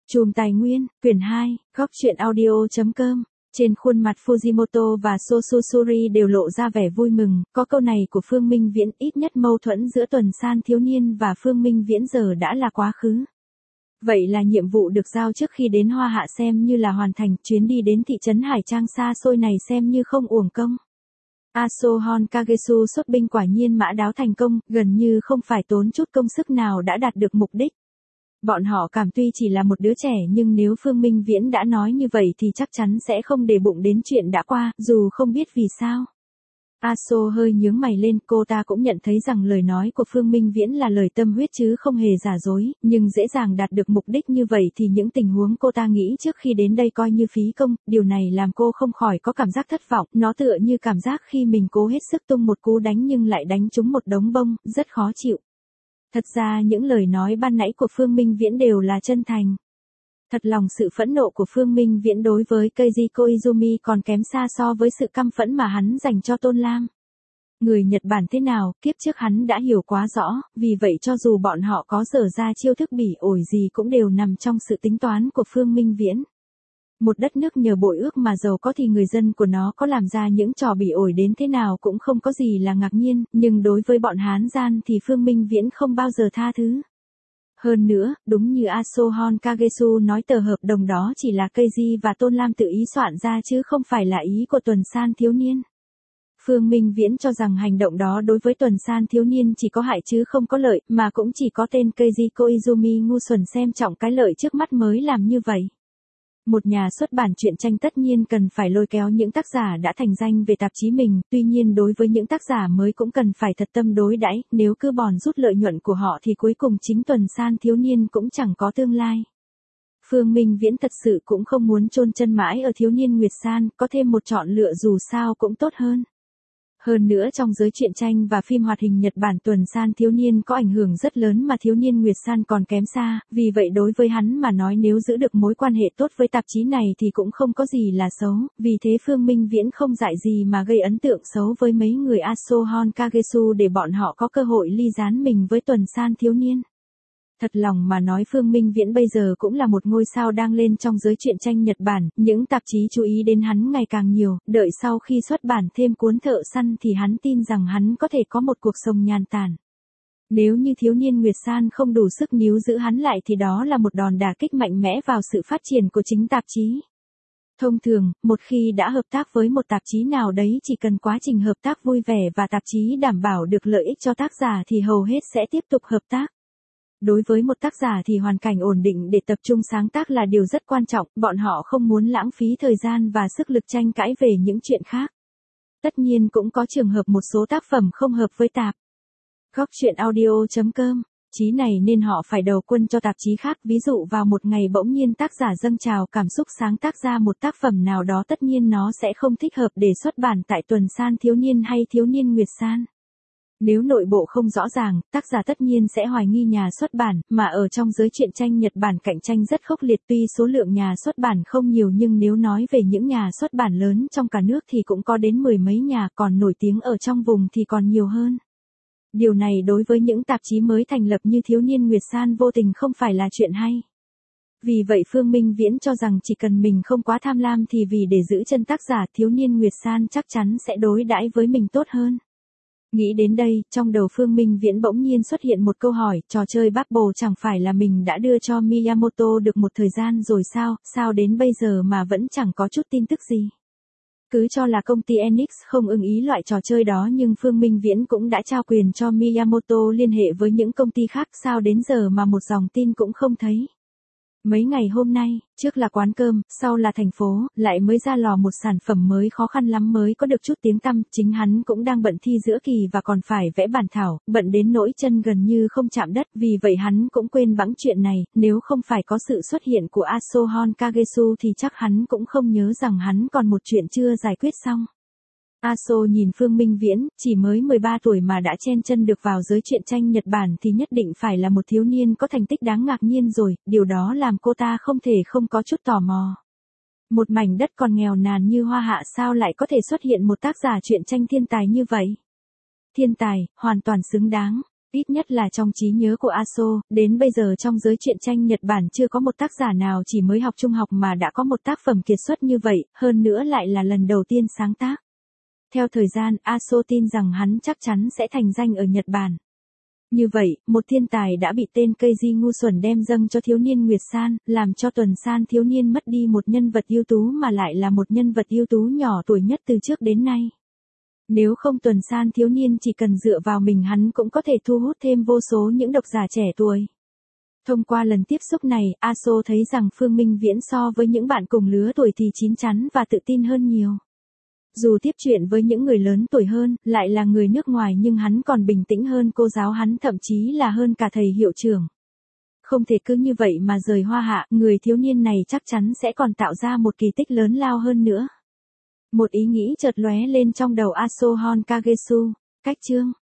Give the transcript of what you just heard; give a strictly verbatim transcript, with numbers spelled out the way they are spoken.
Chùm tài nguyên, quyển hai, góc truyện audio chấm com. Trên khuôn mặt Fujimoto và Sosusuri đều lộ ra vẻ vui mừng, có câu này của Phương Minh Viễn, ít nhất mâu thuẫn giữa Tuần San thiếu niên và Phương Minh Viễn giờ đã là quá khứ. Vậy là nhiệm vụ được giao trước khi đến Hoa Hạ xem như là hoàn thành, chuyến đi đến thị trấn Hải Trang xa xôi này xem như không uổng công. Asohon Kagesu xuất binh quả nhiên mã đáo thành công, gần như không phải tốn chút công sức nào đã đạt được mục đích. Bọn họ cảm tuy chỉ là một đứa trẻ nhưng nếu Phương Minh Viễn đã nói như vậy thì chắc chắn sẽ không để bụng đến chuyện đã qua, dù không biết vì sao. Aso hơi nhướng mày lên, cô ta cũng nhận thấy rằng lời nói của Phương Minh Viễn là lời tâm huyết chứ không hề giả dối, nhưng dễ dàng đạt được mục đích như vậy thì những tình huống cô ta nghĩ trước khi đến đây coi như phí công, điều này làm cô không khỏi có cảm giác thất vọng, nó tựa như cảm giác khi mình cố hết sức tung một cú đánh nhưng lại đánh trúng một đống bông, rất khó chịu. Thật ra những lời nói ban nãy của Phương Minh Viễn đều là chân thành. Thật lòng sự phẫn nộ của Phương Minh Viễn đối với Keiji Koizumi còn kém xa so với sự căm phẫn mà hắn dành cho Tôn Lam. Người Nhật Bản thế nào, kiếp trước hắn đã hiểu quá rõ, vì vậy cho dù bọn họ có dở ra chiêu thức bỉ ổi gì cũng đều nằm trong sự tính toán của Phương Minh Viễn. Một đất nước nhờ bội ước mà giàu có thì người dân của nó có làm ra những trò bỉ ổi đến thế nào cũng không có gì là ngạc nhiên, nhưng đối với bọn Hán gian thì Phương Minh Viễn không bao giờ tha thứ. Hơn nữa, đúng như Asohon Kagesu nói tờ hợp đồng đó chỉ là Keiji và Tôn Lam tự ý soạn ra chứ không phải là ý của Tuần San thiếu niên. Phương Minh Viễn cho rằng hành động đó đối với Tuần San thiếu niên chỉ có hại chứ không có lợi, mà cũng chỉ có tên Keiji Koizumi ngu xuẩn xem trọng cái lợi trước mắt mới làm như vậy. Một nhà xuất bản truyện tranh tất nhiên cần phải lôi kéo những tác giả đã thành danh về tạp chí mình, tuy nhiên đối với những tác giả mới cũng cần phải thật tâm đối đãi, nếu cứ bòn rút lợi nhuận của họ thì cuối cùng chính Tuần San thiếu niên cũng chẳng có tương lai. Phương Minh Viễn thật sự cũng không muốn chôn chân mãi ở thiếu niên Nguyệt San, có thêm một chọn lựa dù sao cũng tốt hơn. Hơn nữa trong giới truyện tranh và phim hoạt hình Nhật Bản Tuần San thiếu niên có ảnh hưởng rất lớn mà thiếu niên Nguyệt San còn kém xa, vì vậy đối với hắn mà nói nếu giữ được mối quan hệ tốt với tạp chí này thì cũng không có gì là xấu, vì thế Phương Minh Viễn không dại gì mà gây ấn tượng xấu với mấy người Asohon Kagesu để bọn họ có cơ hội ly gián mình với Tuần San thiếu niên. Thật lòng mà nói Phương Minh Viễn bây giờ cũng là một ngôi sao đang lên trong giới truyện tranh Nhật Bản, những tạp chí chú ý đến hắn ngày càng nhiều, đợi sau khi xuất bản thêm cuốn Thợ Săn thì hắn tin rằng hắn có thể có một cuộc sống nhàn tản. Nếu như thiếu niên Nguyệt San không đủ sức níu giữ hắn lại thì đó là một đòn đả kích mạnh mẽ vào sự phát triển của chính tạp chí. Thông thường, một khi đã hợp tác với một tạp chí nào đấy chỉ cần quá trình hợp tác vui vẻ và tạp chí đảm bảo được lợi ích cho tác giả thì hầu hết sẽ tiếp tục hợp tác. Đối với một tác giả thì hoàn cảnh ổn định để tập trung sáng tác là điều rất quan trọng, bọn họ không muốn lãng phí thời gian và sức lực tranh cãi về những chuyện khác. Tất nhiên cũng có trường hợp một số tác phẩm không hợp với tạp. Góc truyện audio chấm com, chí này nên họ phải đầu quân cho tạp chí khác, ví dụ vào một ngày bỗng nhiên tác giả dâng trào cảm xúc sáng tác ra một tác phẩm nào đó tất nhiên nó sẽ không thích hợp để xuất bản tại Tuần San thiếu niên hay thiếu niên Nguyệt San. Nếu nội bộ không rõ ràng, tác giả tất nhiên sẽ hoài nghi nhà xuất bản, mà ở trong giới truyện tranh Nhật Bản cạnh tranh rất khốc liệt, tuy số lượng nhà xuất bản không nhiều nhưng nếu nói về những nhà xuất bản lớn trong cả nước thì cũng có đến mười mấy nhà, còn nổi tiếng ở trong vùng thì còn nhiều hơn. Điều này đối với những tạp chí mới thành lập như thiếu niên Nguyệt San vô tình không phải là chuyện hay. Vì vậy Phương Minh Viễn cho rằng chỉ cần mình không quá tham lam thì vì để giữ chân tác giả thiếu niên Nguyệt San chắc chắn sẽ đối đãi với mình tốt hơn. Nghĩ đến đây, trong đầu Phương Minh Viễn bỗng nhiên xuất hiện một câu hỏi, trò chơi Bubble chẳng phải là mình đã đưa cho Miyamoto được một thời gian rồi sao, sao đến bây giờ mà vẫn chẳng có chút tin tức gì. Cứ cho là công ty Enix không ưng ý loại trò chơi đó nhưng Phương Minh Viễn cũng đã trao quyền cho Miyamoto liên hệ với những công ty khác, sao đến giờ mà một dòng tin cũng không thấy. Mấy ngày hôm nay, trước là quán cơm, sau là thành phố, lại mới ra lò một sản phẩm mới khó khăn lắm mới có được chút tiếng tăm, chính hắn cũng đang bận thi giữa kỳ và còn phải vẽ bản thảo, bận đến nỗi chân gần như không chạm đất, vì vậy hắn cũng quên bẵng chuyện này, nếu không phải có sự xuất hiện của Asohon Kagesu thì chắc hắn cũng không nhớ rằng hắn còn một chuyện chưa giải quyết xong. Aso nhìn Phương Minh Viễn, chỉ mới mười ba tuổi mà đã chen chân được vào giới truyện tranh Nhật Bản thì nhất định phải là một thiếu niên có thành tích đáng ngạc nhiên rồi, điều đó làm cô ta không thể không có chút tò mò. Một mảnh đất còn nghèo nàn như Hoa Hạ sao lại có thể xuất hiện một tác giả truyện tranh thiên tài như vậy? Thiên tài, hoàn toàn xứng đáng. Ít nhất là trong trí nhớ của Aso, đến bây giờ trong giới truyện tranh Nhật Bản chưa có một tác giả nào chỉ mới học trung học mà đã có một tác phẩm kiệt xuất như vậy, hơn nữa lại là lần đầu tiên sáng tác. Theo thời gian, Aso tin rằng hắn chắc chắn sẽ thành danh ở Nhật Bản. Như vậy, một thiên tài đã bị tên Keiji ngu xuẩn đem dâng cho thiếu niên Nguyệt San, làm cho Tuần San thiếu niên mất đi một nhân vật ưu tú mà lại là một nhân vật ưu tú nhỏ tuổi nhất từ trước đến nay. Nếu không Tuần San thiếu niên chỉ cần dựa vào mình hắn cũng có thể thu hút thêm vô số những độc giả trẻ tuổi. Thông qua lần tiếp xúc này, Aso thấy rằng Phương Minh Viễn so với những bạn cùng lứa tuổi thì chín chắn và tự tin hơn nhiều. Dù tiếp chuyện với những người lớn tuổi hơn, lại là người nước ngoài nhưng hắn còn bình tĩnh hơn cô giáo hắn, thậm chí là hơn cả thầy hiệu trưởng. Không thể cứ như vậy mà rời Hoa Hạ, người thiếu niên này chắc chắn sẽ còn tạo ra một kỳ tích lớn lao hơn nữa. Một ý nghĩ chợt lóe lên trong đầu Aso Honkagetsu. Cách chương